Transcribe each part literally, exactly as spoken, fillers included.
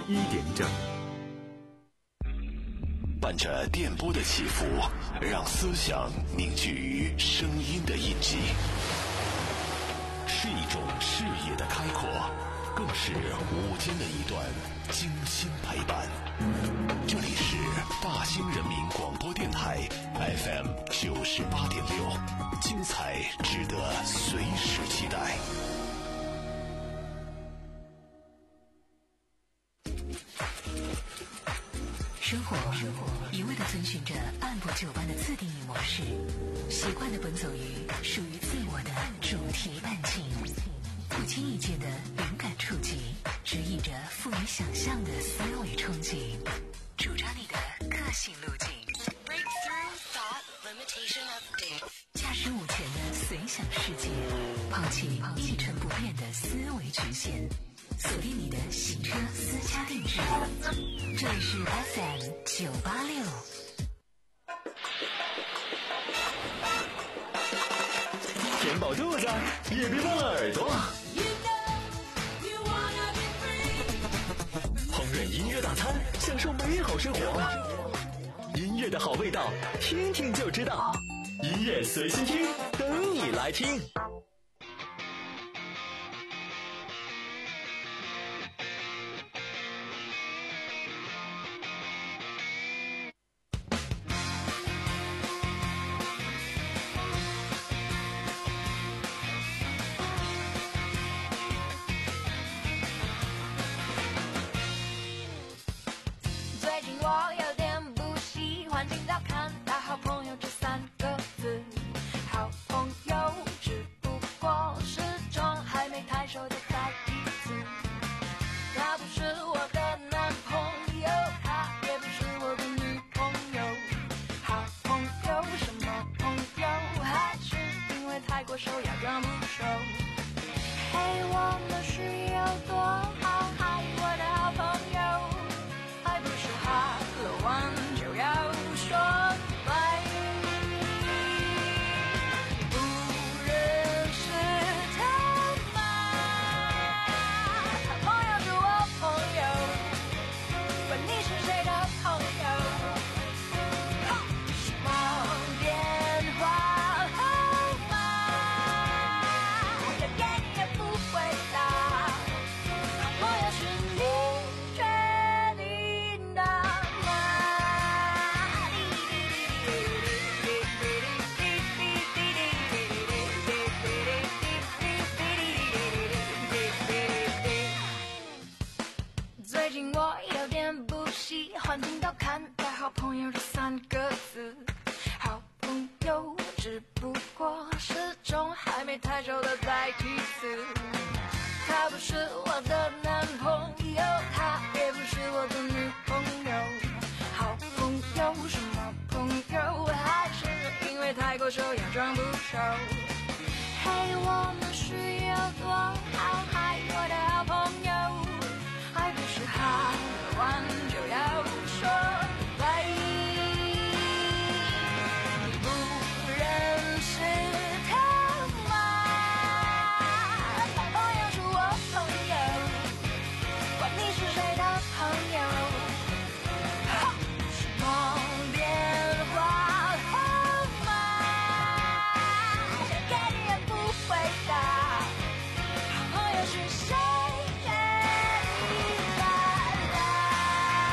一点整。 伴着电波的起伏，让思想凝聚于声音的印记，是一种视野的开阔，更是午间的一段精心陪伴。这里是大兴人民广播电台 F M 九十八点六，精彩值得随时期待。 生活一味地遵循着按部就班的自定义模式，习惯地奔走于属于自我的主题半径，不经意间的灵感触及，指引着富于想象的思维憧憬，主张你的个性路径。驾驶午前的随想世界，抛弃一成不变的思维局限，锁定你的洗车私家定制。这里是 F M 九八六。 填饱肚子，也别忘了耳朵。烹饪音乐大餐，享受美好生活。音乐的好味道，听听就知道。音乐随心听，等你来听。 最近我有点不喜欢听到看到好朋友这三个字，好朋友只不过是种还没太熟的代替词。他不是我的男朋友，他也不是我的女朋友。好朋友什么朋友？还是因为太过熟要装不熟？嘿，我们是有多好？嗨，我的好朋友。还不是哈了完就要说拜，不认识他吗？他朋友是我朋友，管你是谁的朋友。什么电话号码，要给你也不回答。朋友是你决定的吗？最近我有点不喜欢听到看待好朋友这三个字，好朋友只不过是种还没太熟的代替词。他不是我的男朋友，他也不是我的女朋友。好朋友什么朋友？还是因为太过熟要装不熟？嘿，我们是有多好？嗨，我的好朋友，还不是哈完就要说拜。你不认识他吗？他朋友是我朋友，管你是谁的朋友。什么电话号码，想给你也不回答。好朋友是谁决定的？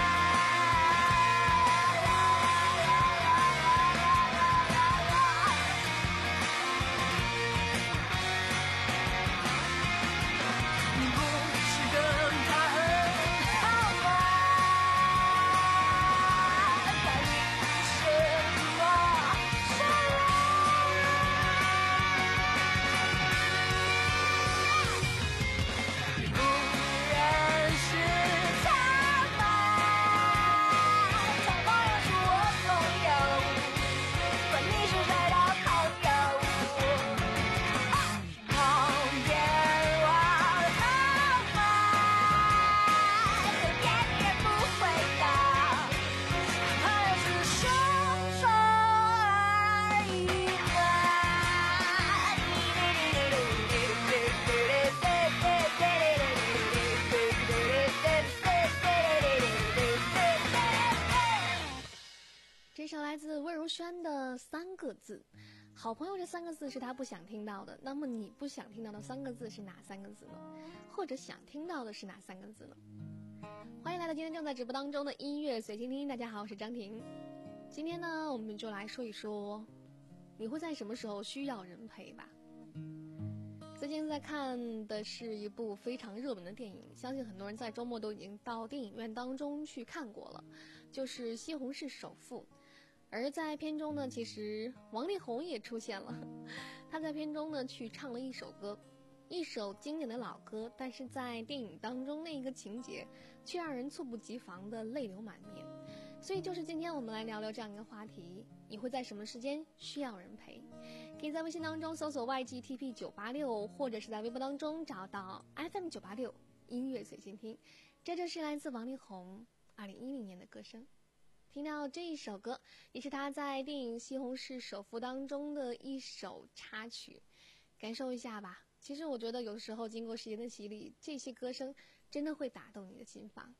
轩的三个字，好朋友这三个字是他不想听到的，那么你不想听到的三个字是哪三个字呢？或者想听到的是哪三个字呢？欢迎来到今天正在直播当中的音乐随心听，大家好，我是张婷。今天呢，我们就来说一说，你会在什么时候需要人陪吧？最近在看的是一部非常热门的电影，相信很多人在周末都已经到电影院当中去看过了，就是《西红柿首富》。而在片中呢，其实王力宏也出现了，他在片中呢去唱了一首歌，一首经典的老歌，但是在电影当中那一个情节却让人猝不及防的泪流满面。所以就是今天我们来聊聊这样一个话题，你会在什么时间需要人陪？可以在微信当中搜索 Y G T P 九八六， 或者是在微博当中找到 F M 九八六 音乐随心听。这就是来自王力宏二零一零年的歌声。听到这一首歌，也是他在电影《西红柿首富》当中的一首插曲，感受一下吧。其实我觉得有时候经过时间的洗礼，这些歌声真的会打动你的心房。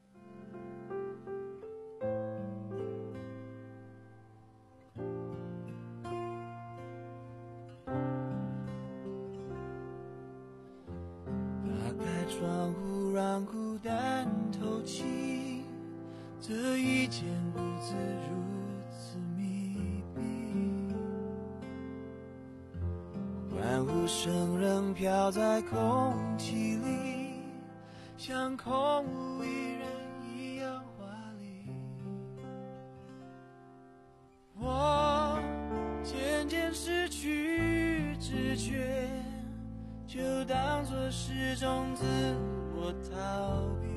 打开窗户让孤单透气，这一间屋子如此密闭，欢呼声仍飘在空气里，像空无一人一样华丽。我渐渐失去知觉，就当作是种自我逃避。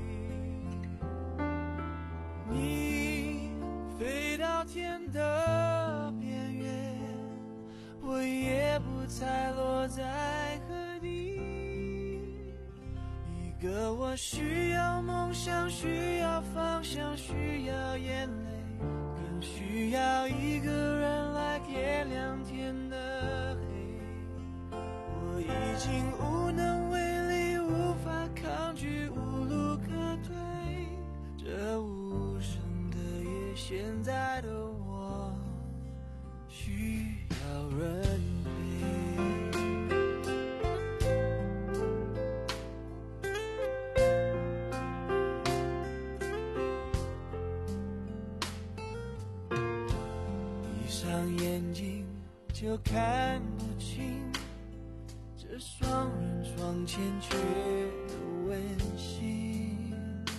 你飞到天的边缘，我也不猜落在何地。一个我需要梦想，需要方向，需要眼泪，更需要一个人来点亮天的黑。我已经无能为力，无法抗拒，无路可退，这无声的夜，现在的我需要人陪。闭上眼睛就看不清这双人床欠缺的温馨，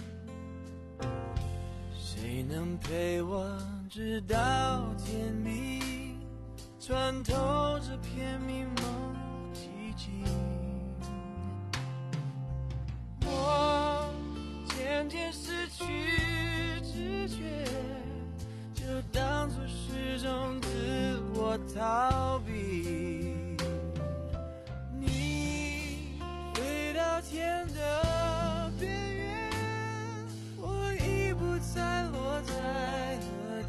谁能陪我直到天明，穿透这片迷蒙寂静。我渐渐失去知觉，就当作是种自我逃避。天的边缘，我已不再落在何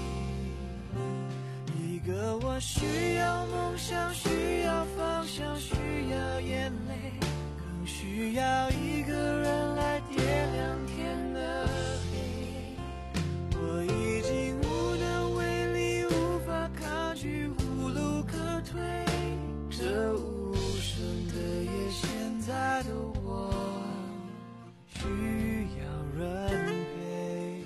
地。一个我需要梦想，需要方向，需要眼泪，更需要一个人来点亮天的黑。我已经无能为力，无法抗拒，无路可退，这无声的夜，现在的我需要人陪。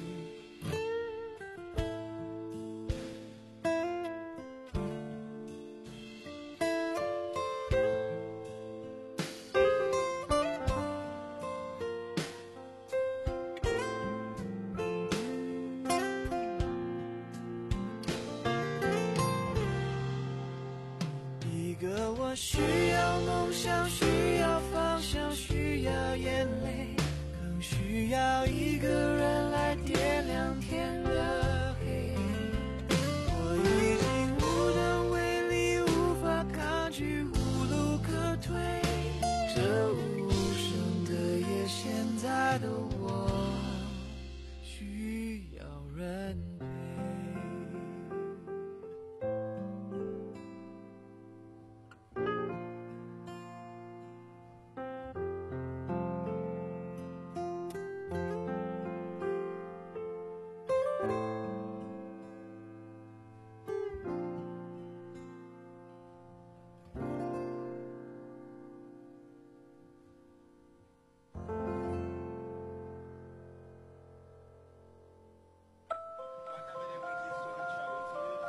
一个我需要梦想，需要方向，需要眼泪，更需要一个人来点亮天的黑。我已经无能为力，无法抗拒，无路可退，这无声的夜，现在的我需要人陪。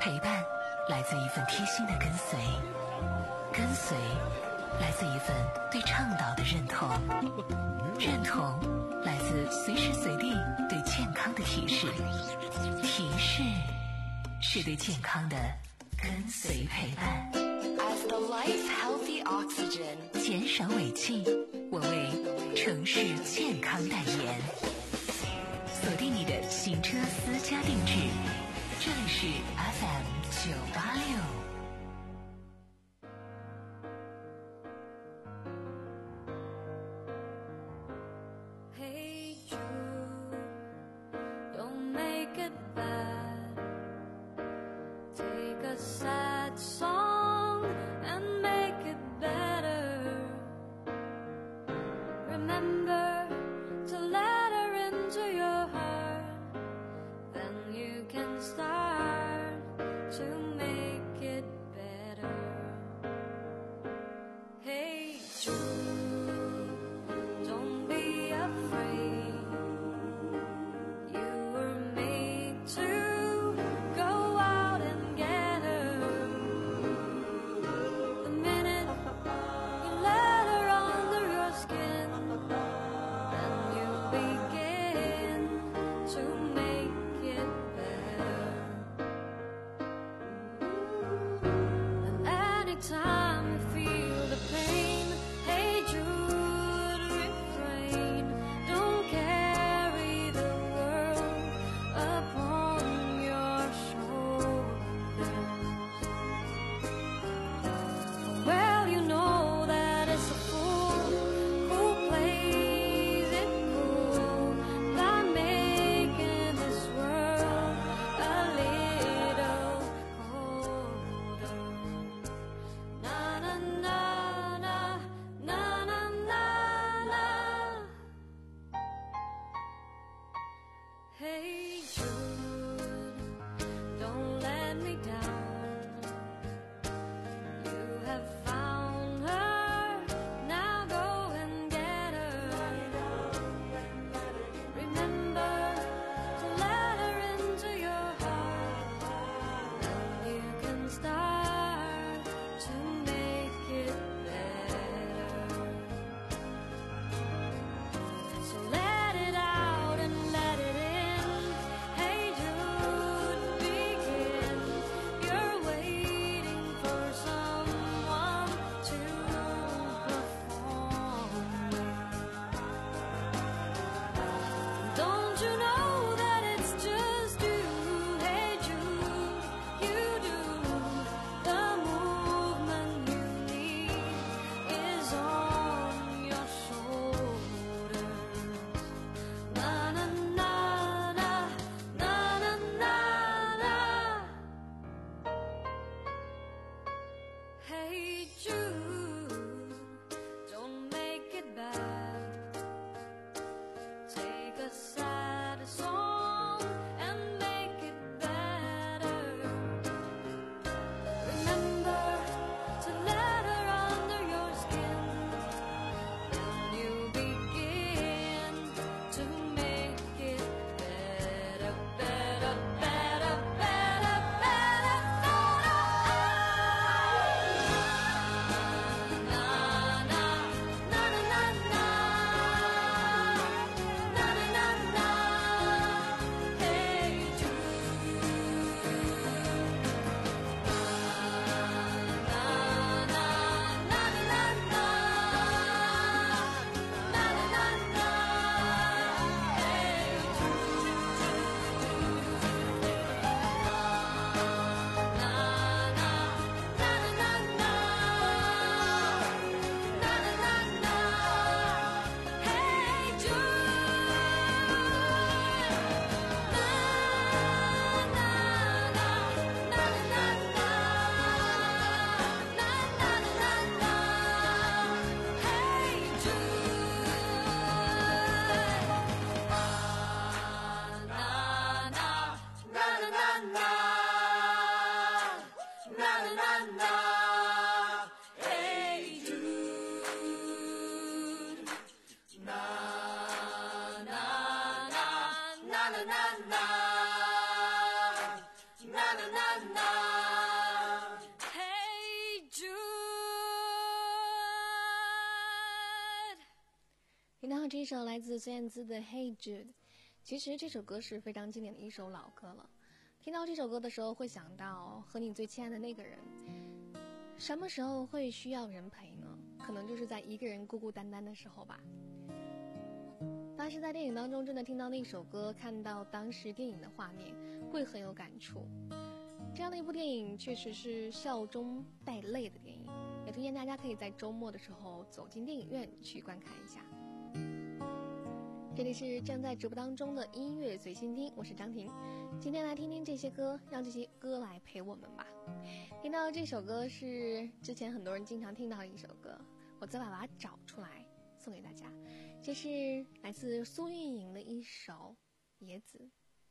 陪伴来自一份贴心的跟随，跟随来自一份对倡导的认同，认同来自随时随地对健康的提示，提示是对健康的跟随陪伴。 As the lights healthy oxygen， 减少尾气，我为城市健康代言。锁定你的行车私家定制，这里是 F M 九八六。 Hey Jude, don't make it bad. Take a sad song and make it better. Remember to let her into your heart. Then you can start to make it 一首来自孙燕姿的《Hey Jude》。其实这首歌是非常经典的一首老歌了。听到这首歌的时候，会想到和你最亲爱的那个人。什么时候会需要人陪呢？可能就是在一个人孤孤单单的时候吧。但是在电影当中真的听到那首歌，看到当时电影的画面，会很有感触。这样的一部电影确实是笑中带泪的电影，也推荐大家可以在周末的时候走进电影院去观看一下。这里是正在直播当中的音乐随心听，我是张婷。今天来听听这些歌，让这些歌来陪我们吧。听到这首歌是之前很多人经常听到的一首歌，我再把它找出来送给大家。这是来自苏运莹的一首《野子》。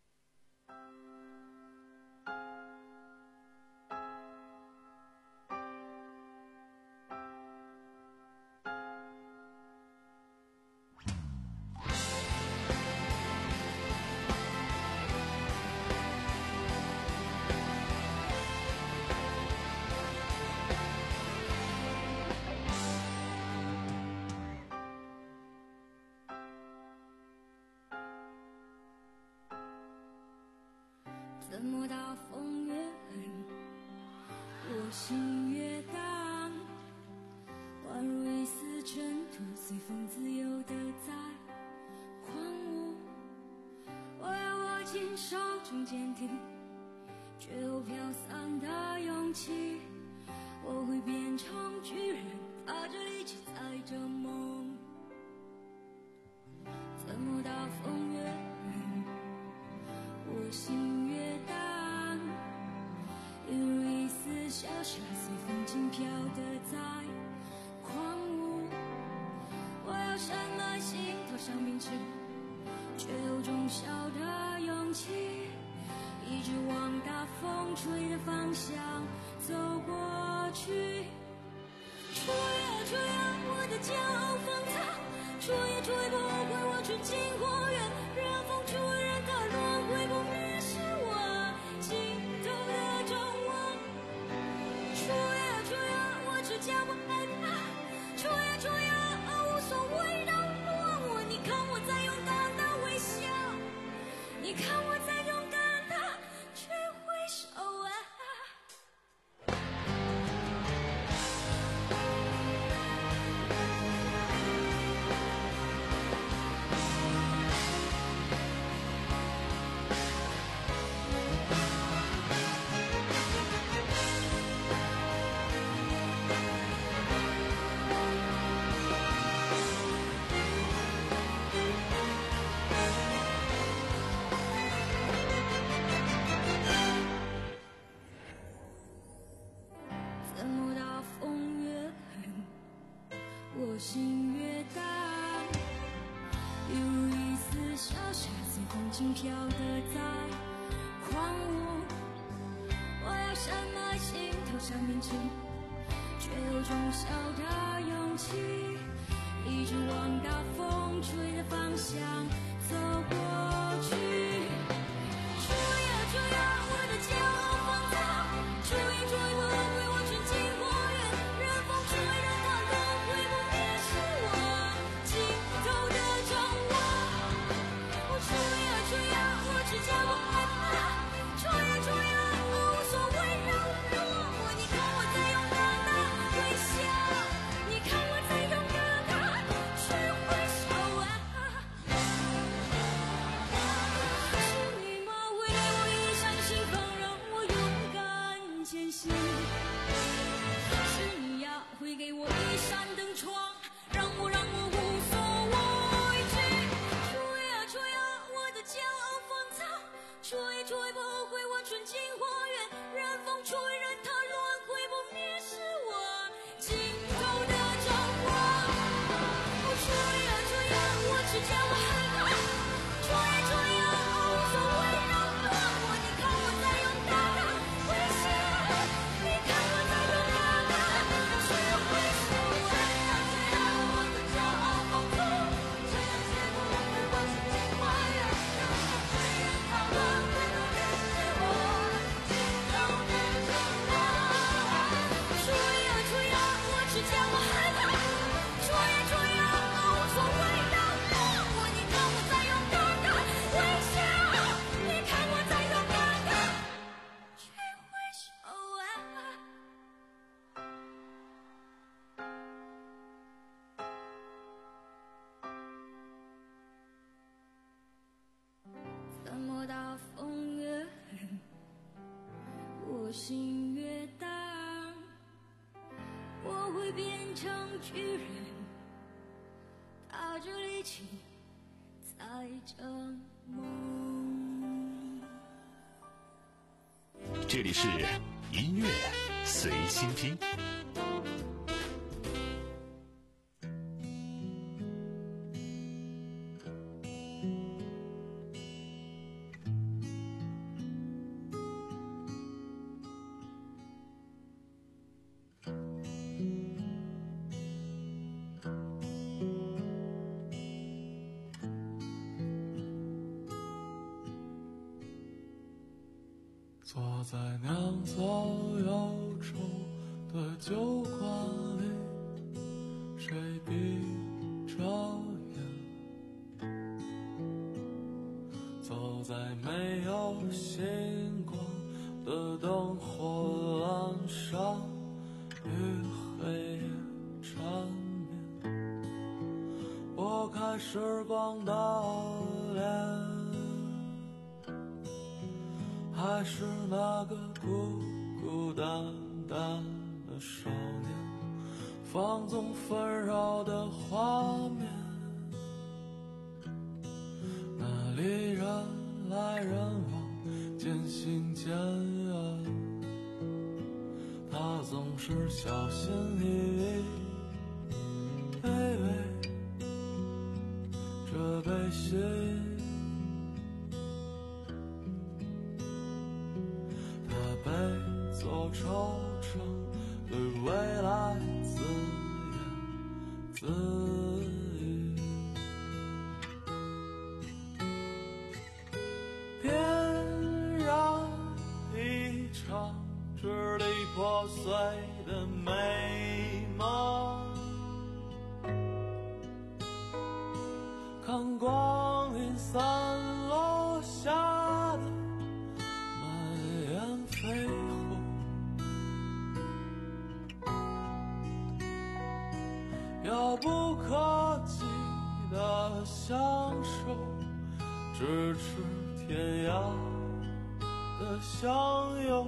怎么大风越狠，我心越荡，宛如一丝尘土，随风自由地在狂舞。我要握紧手中坚定却又飘散的勇气，我会变成巨人，踏着力气载着梦。怎么大风越狠，我心越荡，一如一丝小沙随风轻飘的在狂舞。我要闪了心头上冰淇却有种小的勇气，一直往大风吹的方向走过去。吹啊吹啊，我的骄傲放肆，吹也吹不回我纯净花园，让风吹让它轮回不灭是我尽头的张望。吹啊吹啊，我只叫不害怕，吹啊吹啊，无所谓让落我。你看我在勇敢的微笑，你看我在勇敢的去挥手啊。怎么大风越狠，我心越荡，一如一丝小沙随风轻飘的在狂舞。我要闪了心头上面前，却有种小的勇气，一直往大风吹的方向走过去。吹呀吹呀，我的骄傲放肆，吹也吹不回我纯净花园，让风吹让它轮回不灭是我尽头的张望。我吹呀吹呀，我只叫不害怕，吹呀吹呀，无所谓让落我。你看我在勇敢的微笑，你看我在勇敢的去挥手啊。 巨人，打着力气载着梦。 这里是音乐随心听。 坐在酿造忧愁的酒馆里，谁闭着眼？走在没有星光的灯火阑珊，与黑夜缠绵，拨开时光的脸，还是那个孤孤单单的少年，放纵纷扰的画面，那里人来人往，渐行渐远，他总是小心翼翼，微微这悲喜，走惆怅，对未来自言自语，点燃一场支离破碎的美梦，看光阴散落下的满眼飞火，遥不可及的享受，咫尺天涯的相拥，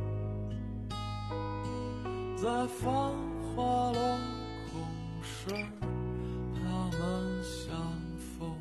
在繁华落空时，他们相逢。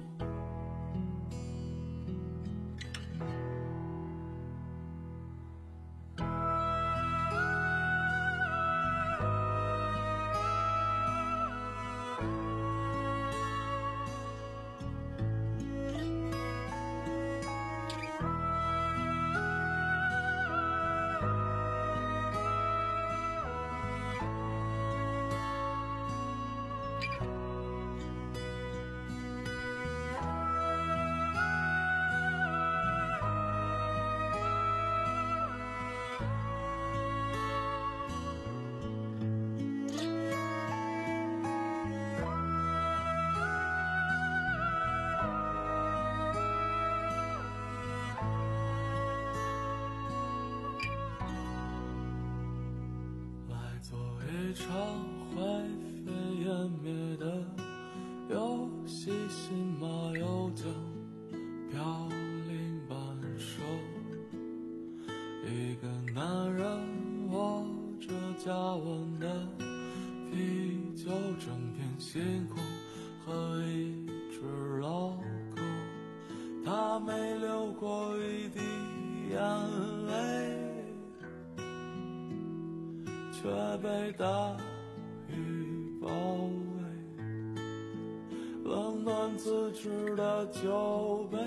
一场灰飞烟灭的游戏，新马又将飘零半生。一个男人握着加温的啤酒，整片星空和一只老狗，他没流过一滴眼泪，却被大雨包围，冷暖自知的酒杯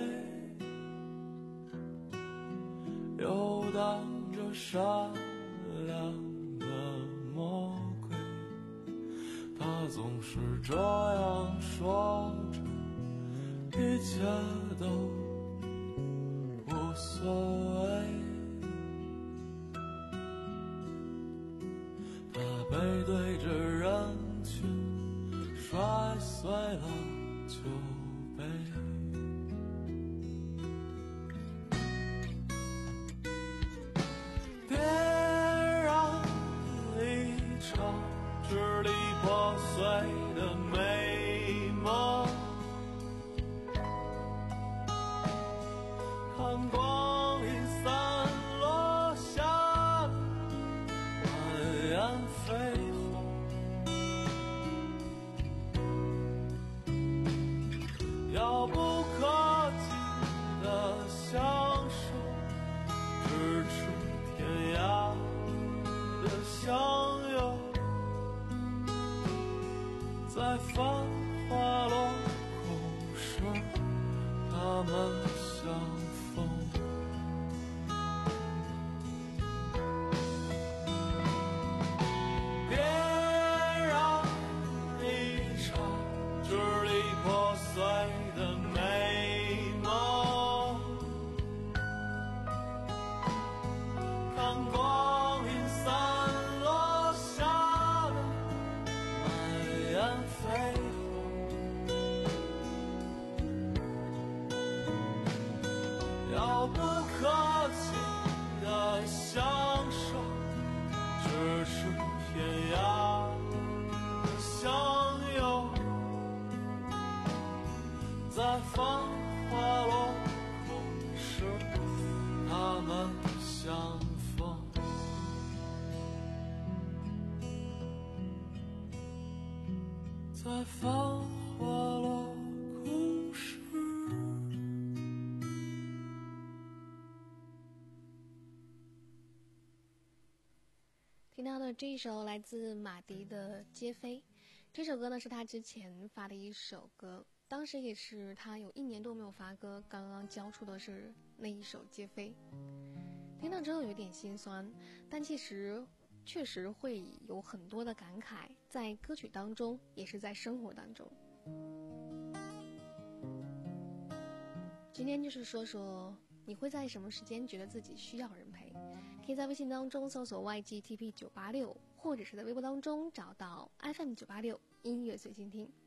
游荡着善良的魔鬼，他总是这样说着，一切都无所谓，背对着人群摔碎了酒杯，点燃一场支离破碎的美梦，看光阴散落下满眼飞火， 他们相逢。别让一场支离破碎的美梦，看光阴散落下的满眼绯红。要不客气的享受，咫尺天涯的相拥，在繁华落空时他们相逢。在繁华落空时。 听到的这一首来自马迪的《皆非》，这首歌呢是他之前发的一首歌，当时也是他有一年多没有发歌，刚刚交出的是那一首《皆非》。听到之后有点心酸，但其实确实会有很多的感慨，在歌曲当中，也是在生活当中。今天就是说说你会在什么时间觉得自己需要人陪，可以在微信当中搜索 Y G T P 九八六， 或者是在微博当中找到 F M 九八六 音乐随心听。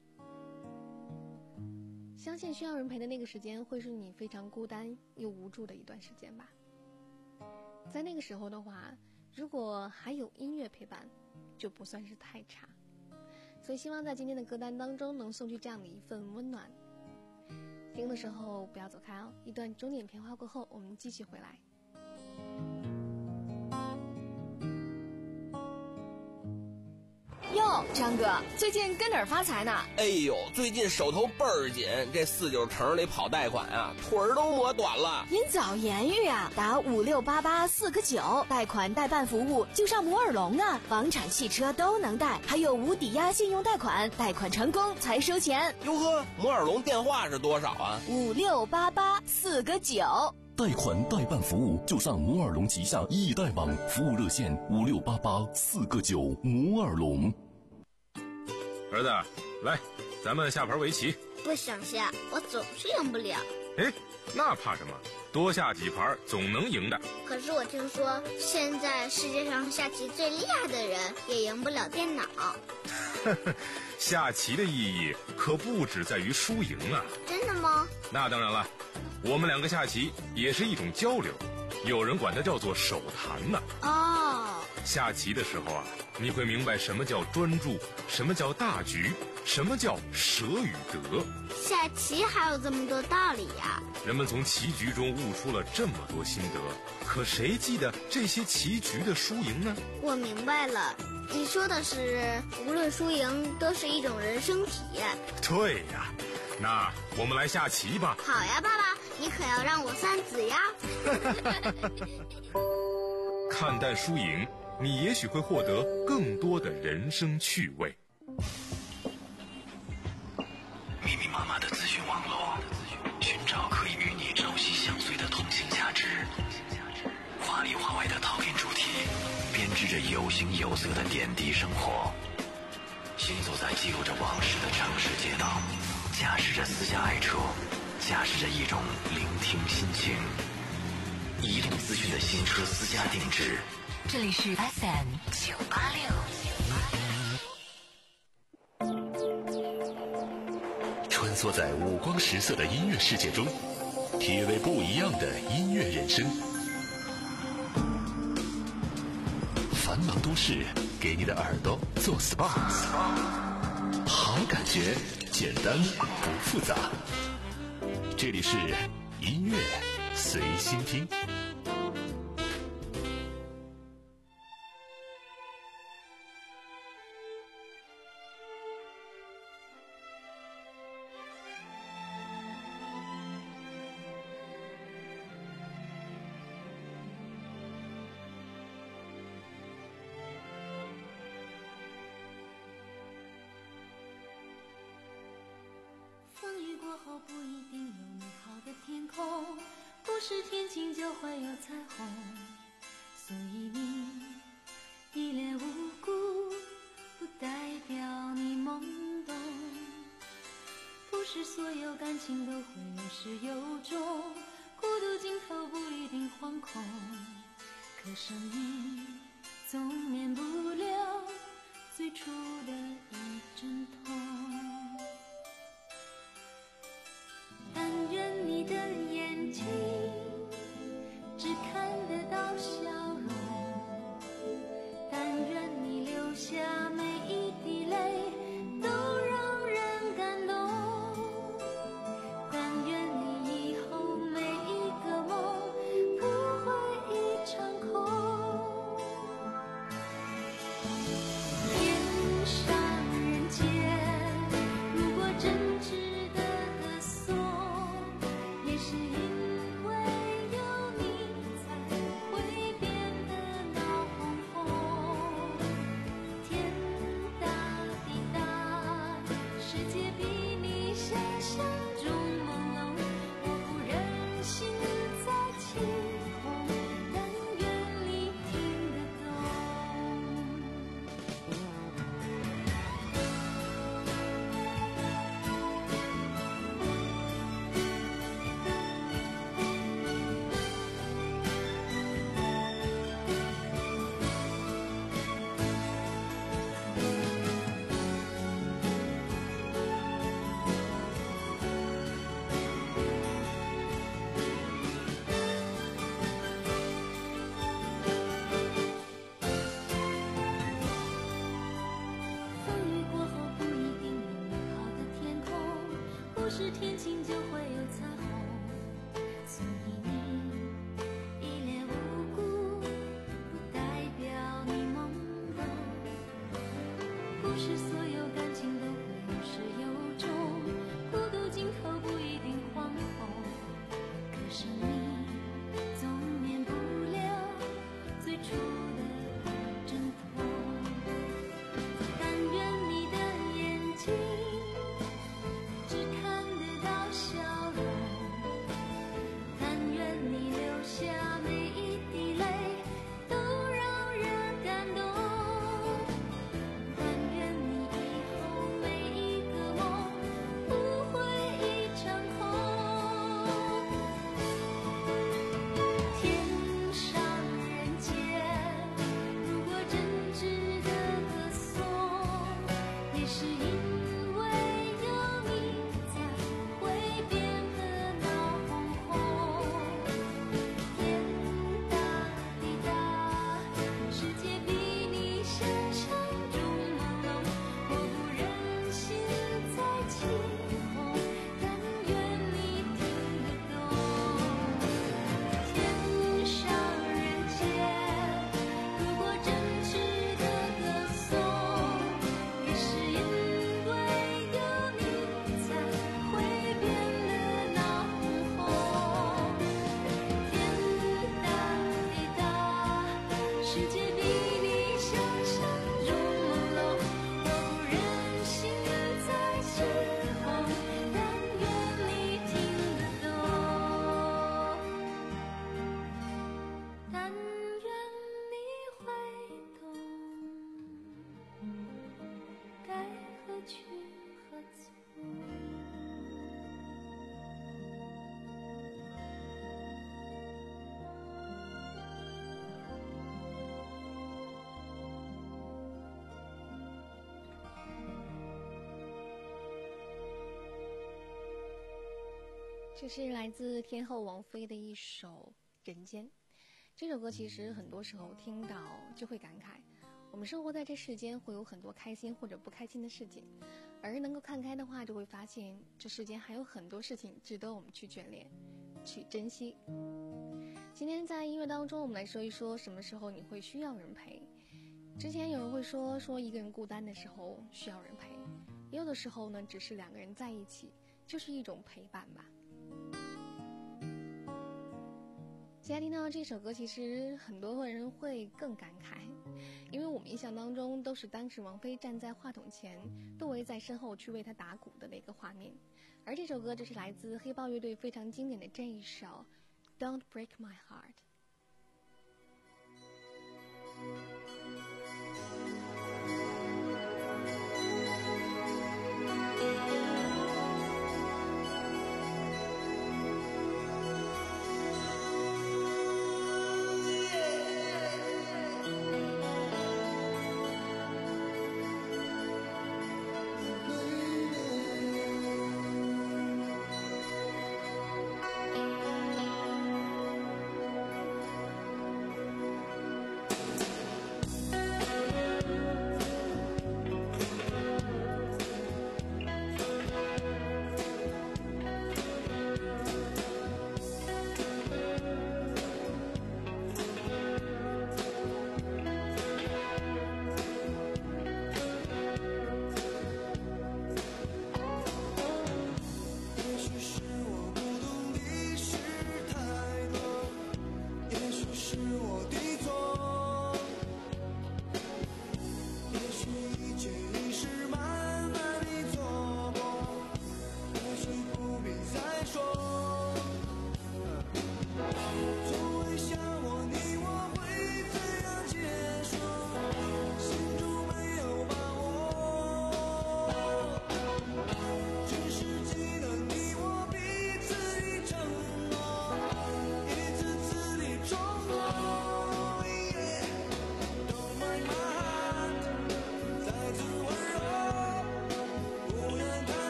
相信需要人陪的那个时间会是你非常孤单又无助的一段时间吧。在那个时候的话，如果还有音乐陪伴，就不算是太差。所以希望在今天的歌单当中能送去这样的一份温暖。听的时候不要走开哦，一段钟点片花过后，我们继续回来。 哟，张哥，最近跟哪儿发财呢？ 哎呦，最近手头倍儿紧，这四九城里跑贷款啊，腿儿都磨短了。 您早言语啊，打五六八八四个九，贷款代办服务就上摩尔龙啊，房产、汽车都能贷，还有无抵押信用贷款，贷款成功才收钱。 哟呵，摩尔龙电话是多少啊？ 五六八八四个九。 贷款代办服务就上摩尔龙旗下易贷网，服务热线五六八八四个九。摩尔龙。 儿子，来，咱们下盘围棋。 不想下，我总是赢不了。 哎，那怕什么？多下几盘总能赢的。 可是我听说，现在世界上下棋最厉害的人也赢不了电脑。 下棋的意义可不只在于输赢啊。 真的吗？ 那当然了，我们两个下棋也是一种交流，有人管它叫做手谈呢。 哦， 下棋的时候啊，你会明白什么叫专注，什么叫大局，什么叫舍与得。 下棋还有这么多道理呀！ 人们从棋局中悟出了这么多心得，可谁记得这些棋局的输赢呢？ 我明白了，你说的是无论输赢都是一种人生体验。 对呀，那我们来下棋吧。 好呀，爸爸，你可要让我三子呀。 看淡输赢，你也许会获得更多的人生趣味。 密密麻麻的资讯网络，寻找可以与你朝夕相随的通信价值。华里华外的陶冶主题，编织着有形有色的点滴生活。行走在记录着往事的城市街道，驾驶着私家爱车，驾驶着一种聆听心情。移动资讯的新车私家定制。 这里是 F M 九八六。 穿梭在五光十色的音乐世界中，体味不一样的音乐人生。繁忙都市给你的耳朵做 S P A， 好感觉，简单不复杂。这里是音乐随心听。 风雨过后不一定有美好的天是天晴就会有彩虹，所以你一脸无辜，不代表你懵懂。不是所有感情都会有始有终，孤独尽头不一定惶恐，可生命总免不了最初的一阵痛。但愿你的眼睛只看得到笑容，但愿你流下每一滴泪都让人感动，但愿你以后每一个梦不会一场空。天上人间，如果真值得歌颂，也是因为有你才会变得闹哄哄。天大地大，世界比你想象中朦胧，我不忍心再起哄，但愿你听得懂。风雨过后不一定有美好的天空，不是天晴就会有彩虹，所以你一脸无辜，不代表你懵懂。不是所有感情都会有始有终，孤独尽头不一定惶恐，可生命总免不了最初的一阵痛。但愿你的眼睛只看得到笑容，但愿你流下每一滴泪都让人感动，但愿你以后每一个梦不会一场空。天上人间，如果真值得歌颂，也是因为有你才会变得闹哄哄。天大地大，世界比你想象中朦胧，我不忍心再起哄，但愿你听得懂。天上人间，如果真值得歌颂，也是因为有你才会变得闹哄哄。天大地大，世界比你想象中朦胧，我不忍心再起哄，但愿你听得懂，但愿你会懂，该何去何从。 这是来自天后王菲的一首《人间》。这首歌其实很多时候听到就会感慨，我们生活在这世间会有很多开心或者不开心的事情，而能够看开的话，就会发现这世间还有很多事情值得我们去眷恋，去珍惜。今天在音乐当中，我们来说一说什么时候你会需要人陪。之前有人会说说一个人孤单的时候需要人陪，也有的时候呢，只是两个人在一起就是一种陪伴吧。现在听到这首歌，其实很多人会更感慨，因为我们印象当中都是当时王菲站在话筒前，杜维在身后去为她打鼓的那个画面。而这首歌就是来自黑豹乐队非常经典的这一首 Don't break my heart.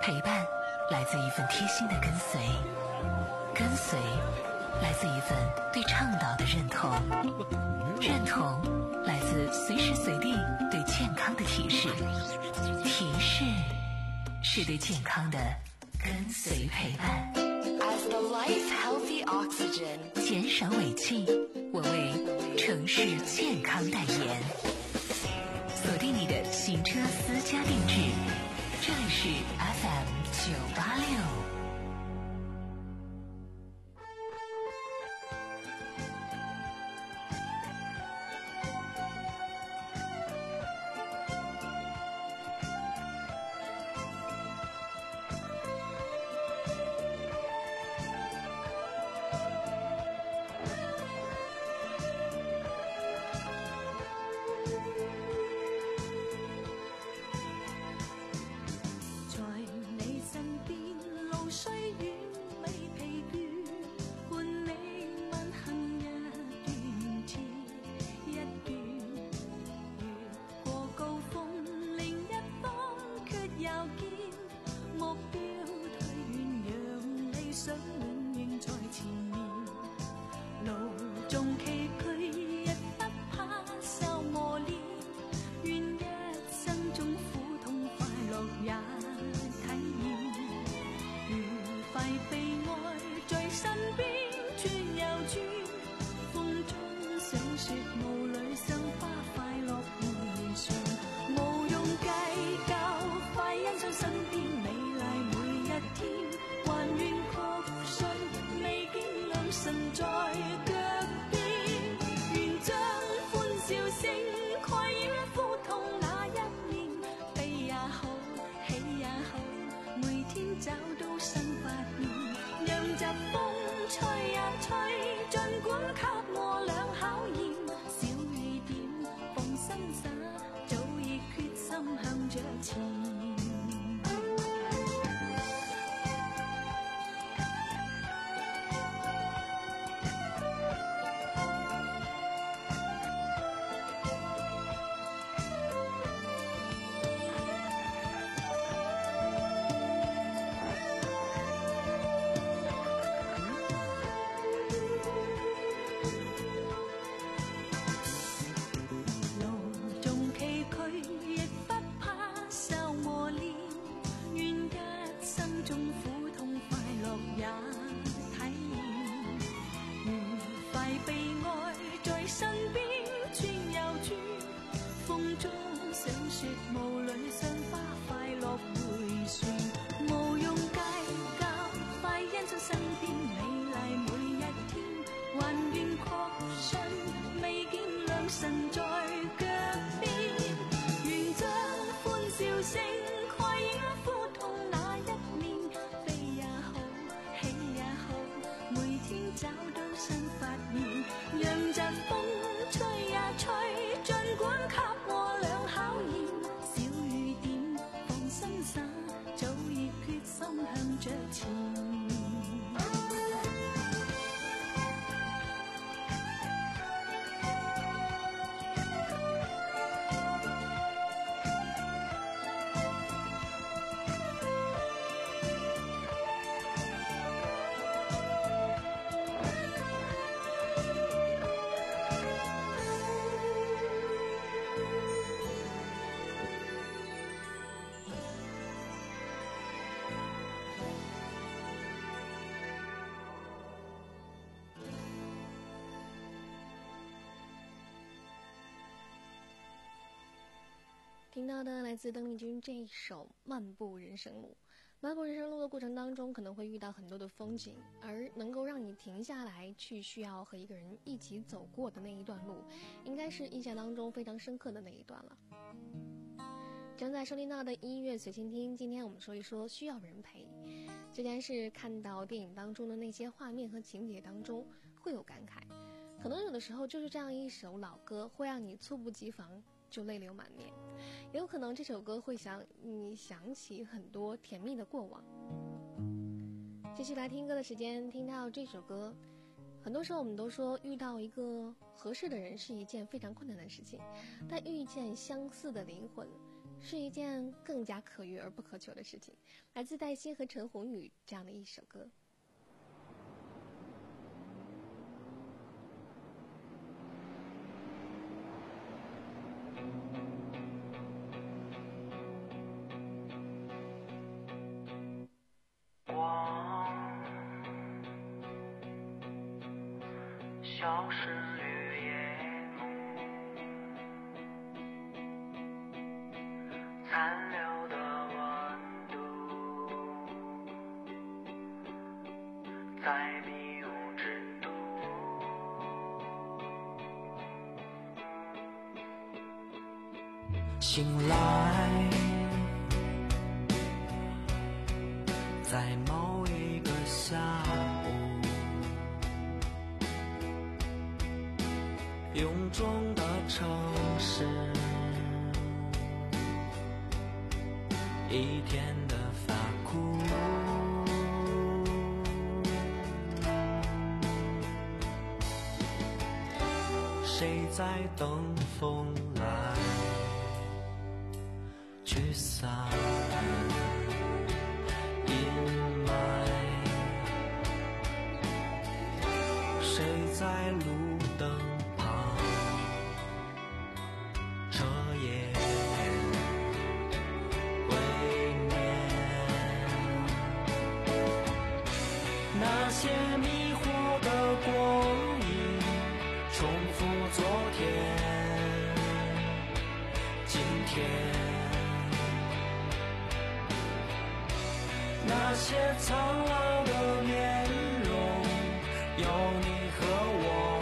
陪伴来自一份贴心的跟随，跟随来自一份对倡导的认同，认同来自随时随地对健康的提示，提示是对健康的跟随陪伴。 As the life healthy oxygen， 减少尾气，我为城市健康代言。锁定你的行车私家定制，这里是 F M 九八六。 听到的来自邓丽君这一首《漫步人生路》。漫步人生路的过程当中，可能会遇到很多的风景，而能够让你停下来去需要和一个人一起走过的那一段路，应该是印象当中非常深刻的那一段了。正在收听到的音乐随心听，今天我们说一说需要人陪。这件事看到电影当中的那些画面和情节当中会有感慨，可能有的时候就是这样一首老歌会让你猝不及防就泪流满面，也有可能这首歌会想你想起很多甜蜜的过往。继续来听歌的时间，听到这首歌，很多时候我们都说遇到一个合适的人是一件非常困难的事情，但遇见相似的灵魂是一件更加可遇而不可求的事情。来自黛西和陈鸿宇这样的一首歌。 消失于夜幕，残留的温度，在迷雾之都。醒来，在某一个下午。臃肿的城市，一天的发苦。谁在等风来驱散阴霾？谁在路灯那些迷惑的光影，重复昨天、今天。那些苍老的面容，有你和我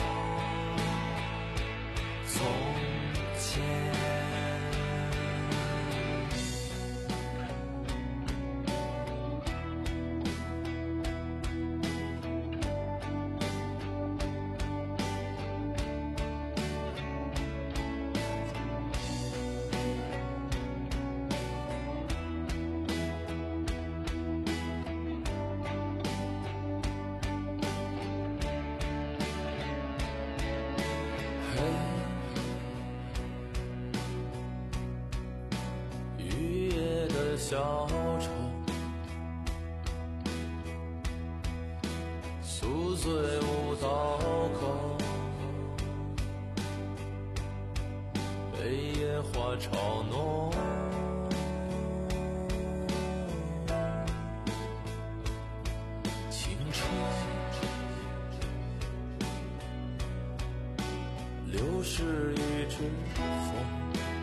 从前。小丑宿醉无刀口，被野花嘲弄，青春流逝一阵风，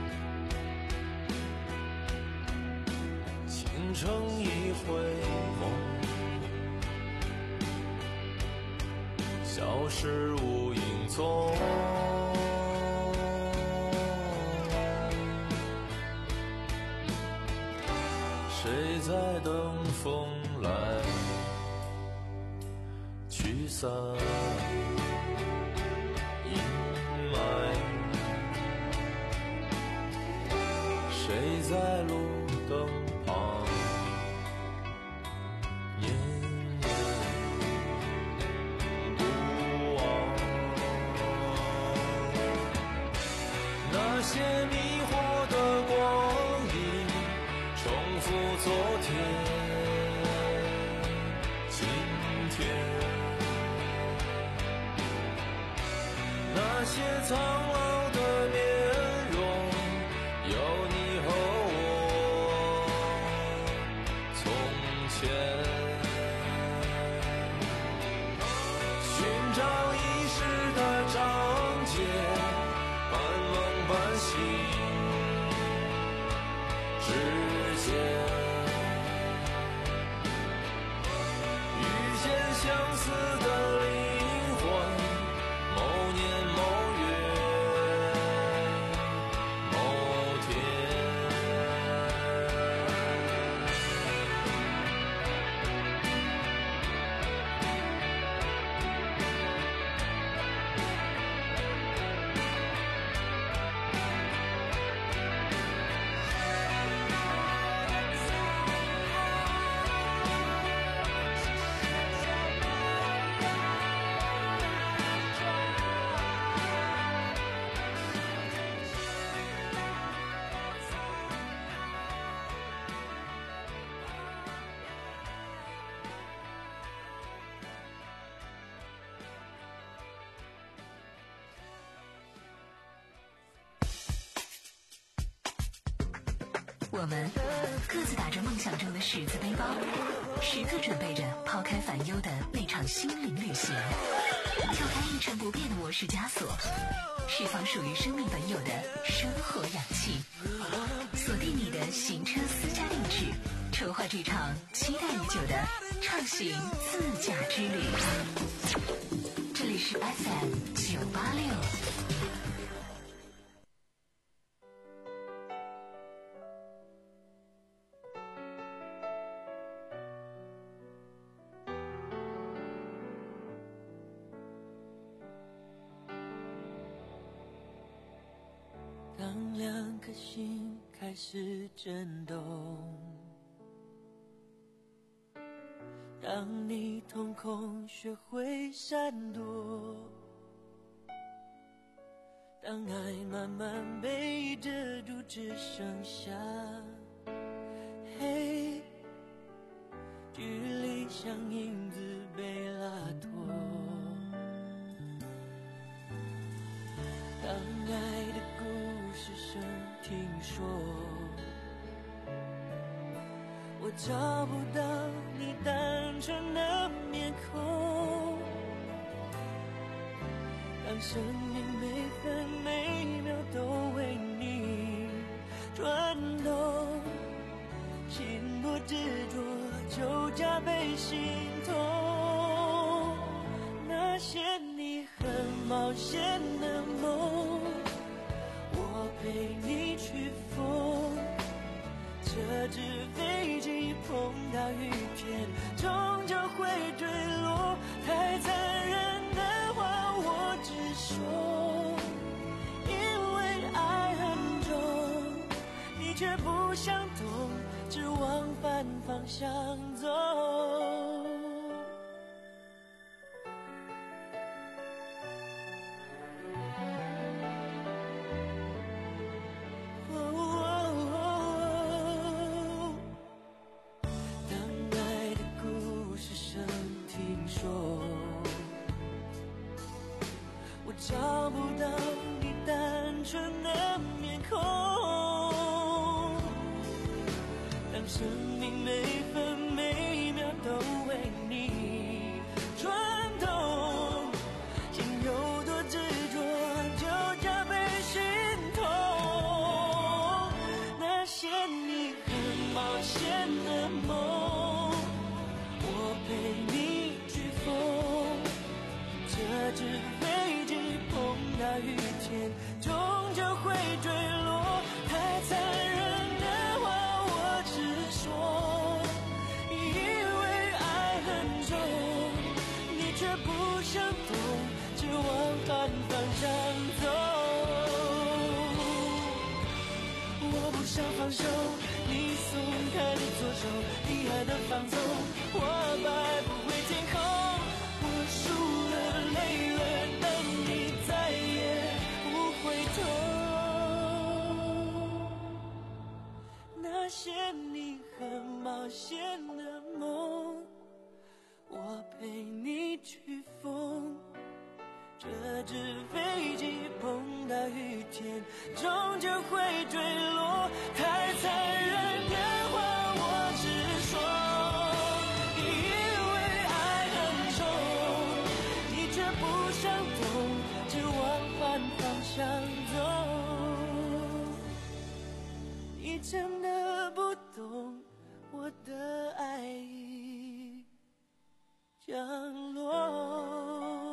成一回梦，消失无影踪。谁在等风来驱散阴霾？谁在路灯旁那些迷惑的光影，重复昨天、今天。那些苍老的面容，有你和我从前。寻找遗失的章节，半梦半醒之间，遇见相似的灵魂，某年某月某天。 我们各自打着梦想中的十字背包，时刻准备着抛开烦忧的那场心灵旅行，跳开一成不变的模式枷锁，释放属于生命本有的生活氧气，锁定你的行车私家定制，筹划这场期待已久的畅行自驾之旅。这里是 F M 九八六。 当两颗心开始震动，当你瞳孔学会闪躲，当爱慢慢被遮住，只剩下黑，距离像影子被拉脱，当爱的故事声听说，我找不到你单纯的面孔，当生命每分每秒都为你转动，心若执着就加倍心痛，那些你很冒险的梦，我陪你去疯，这只飞机碰到雨天终究会坠落，太残忍的话我只说，因为爱很重，你却不想懂，只往反方向走。找不到你单纯的面孔，当生命每分每秒都为你转动，心有多执着就加倍心痛，那些你很冒险的梦，我陪你去疯，这只飞机碰到雨天终究会坠落，太残忍的话我只说，因为爱很重，你却不想懂，只往反方向走，我不想放手，你松开的左手，你爱的放纵，我摆不回天空，我输了累了，但你再也不回头，那些你很冒险的梦，我陪你去疯，这只飞机碰到雨天终究会坠落，太残忍的话我只说，因为爱很重，你却不想懂，只往反方向走，你真的不懂我的爱已降落。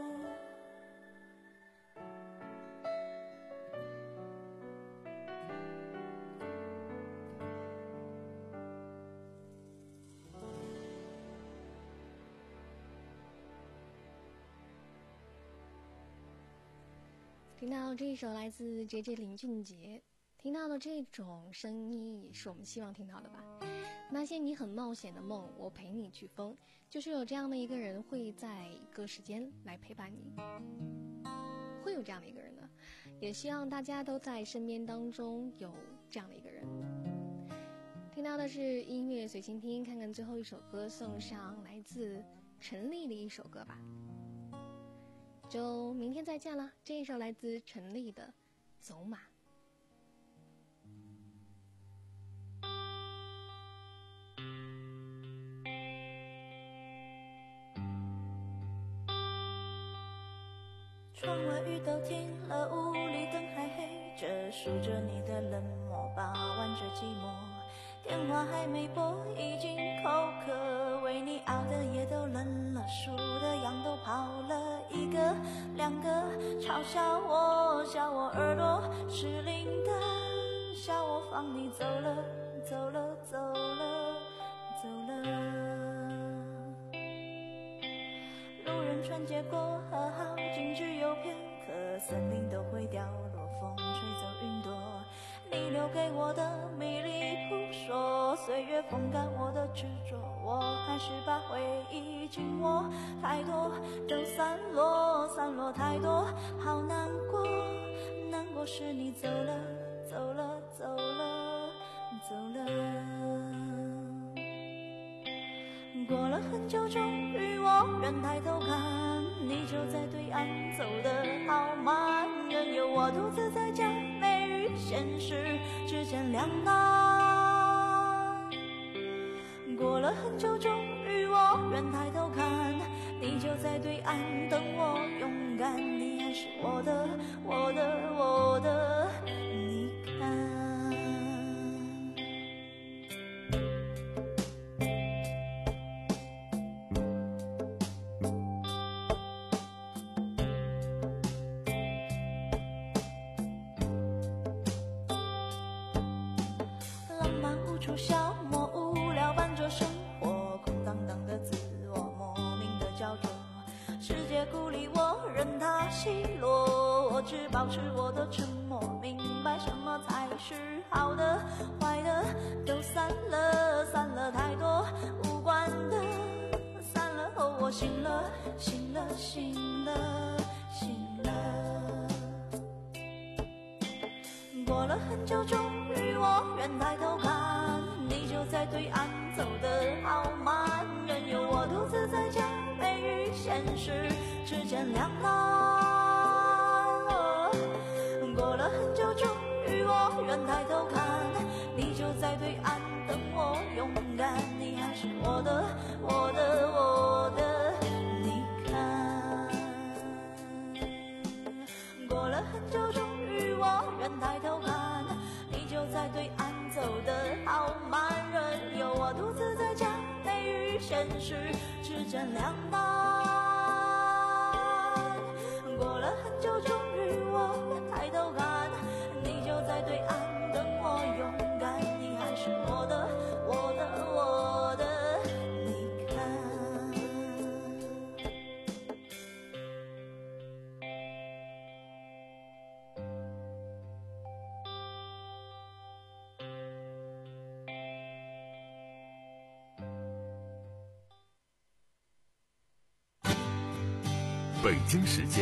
听到这一首来自 J J 林俊杰，听到的这种声音也是我们希望听到的吧。那些你很冒险的梦，我陪你去疯，就是有这样的一个人会在一个时间来陪伴你，会有这样的一个人呢，也希望大家都在身边当中有这样的一个人。听到的是音乐随心听，看看最后一首歌，送上来自陈粒的一首歌吧。就明天再见了，这一首来自陈粒的《走马》。 窗外雨都停了，屋里灯还黑着，数着你的冷漠，把玩着寂寞。电话还没拨，已经口渴，为你熬的夜都冷了，数的羊都跑了，一个两个，嘲笑我，笑我耳朵失灵的，笑我放你走了，走了，走了，走了。路人穿街过河，好景只有片刻，森林都会掉落，风吹走云朵。你留给我的迷离扑朔，岁月风干我的执着，我还是把回忆紧握，太多都散落，散落太多，好难过，难过是你走了，走了，走了，走了。过了很久，终于我人抬头看，你就在对岸，走得好慢，任由我独自在家，美与现实之间两难。过了很久，终于我人抬头看，你就在对岸等我勇敢，你还是我的，我的，我的，你看。出消磨无聊伴着生活，空荡荡的自我莫名的焦灼，世界孤立我任它奚落，我只保持我的沉默，明白什么才是好的，坏的都散了，散了太多无关的，散了后我醒了，醒了，醒了，醒了。过了很久，终于我人抬头看，你就在对岸，走得好慢，任由我独自在家，美与现实之间两难。过了很久，终于我人抬头看，你就在对岸等我勇敢，你还是我的，我的，我的，你看。过了很久，终于我人抬头看，你就在对岸，走得好慢，任由我独自在家，美与现实之间两难。过了很久，终于我人抬头看，你就在对岸等我勇敢，你还是我的，我的，我的，你看。 北京时间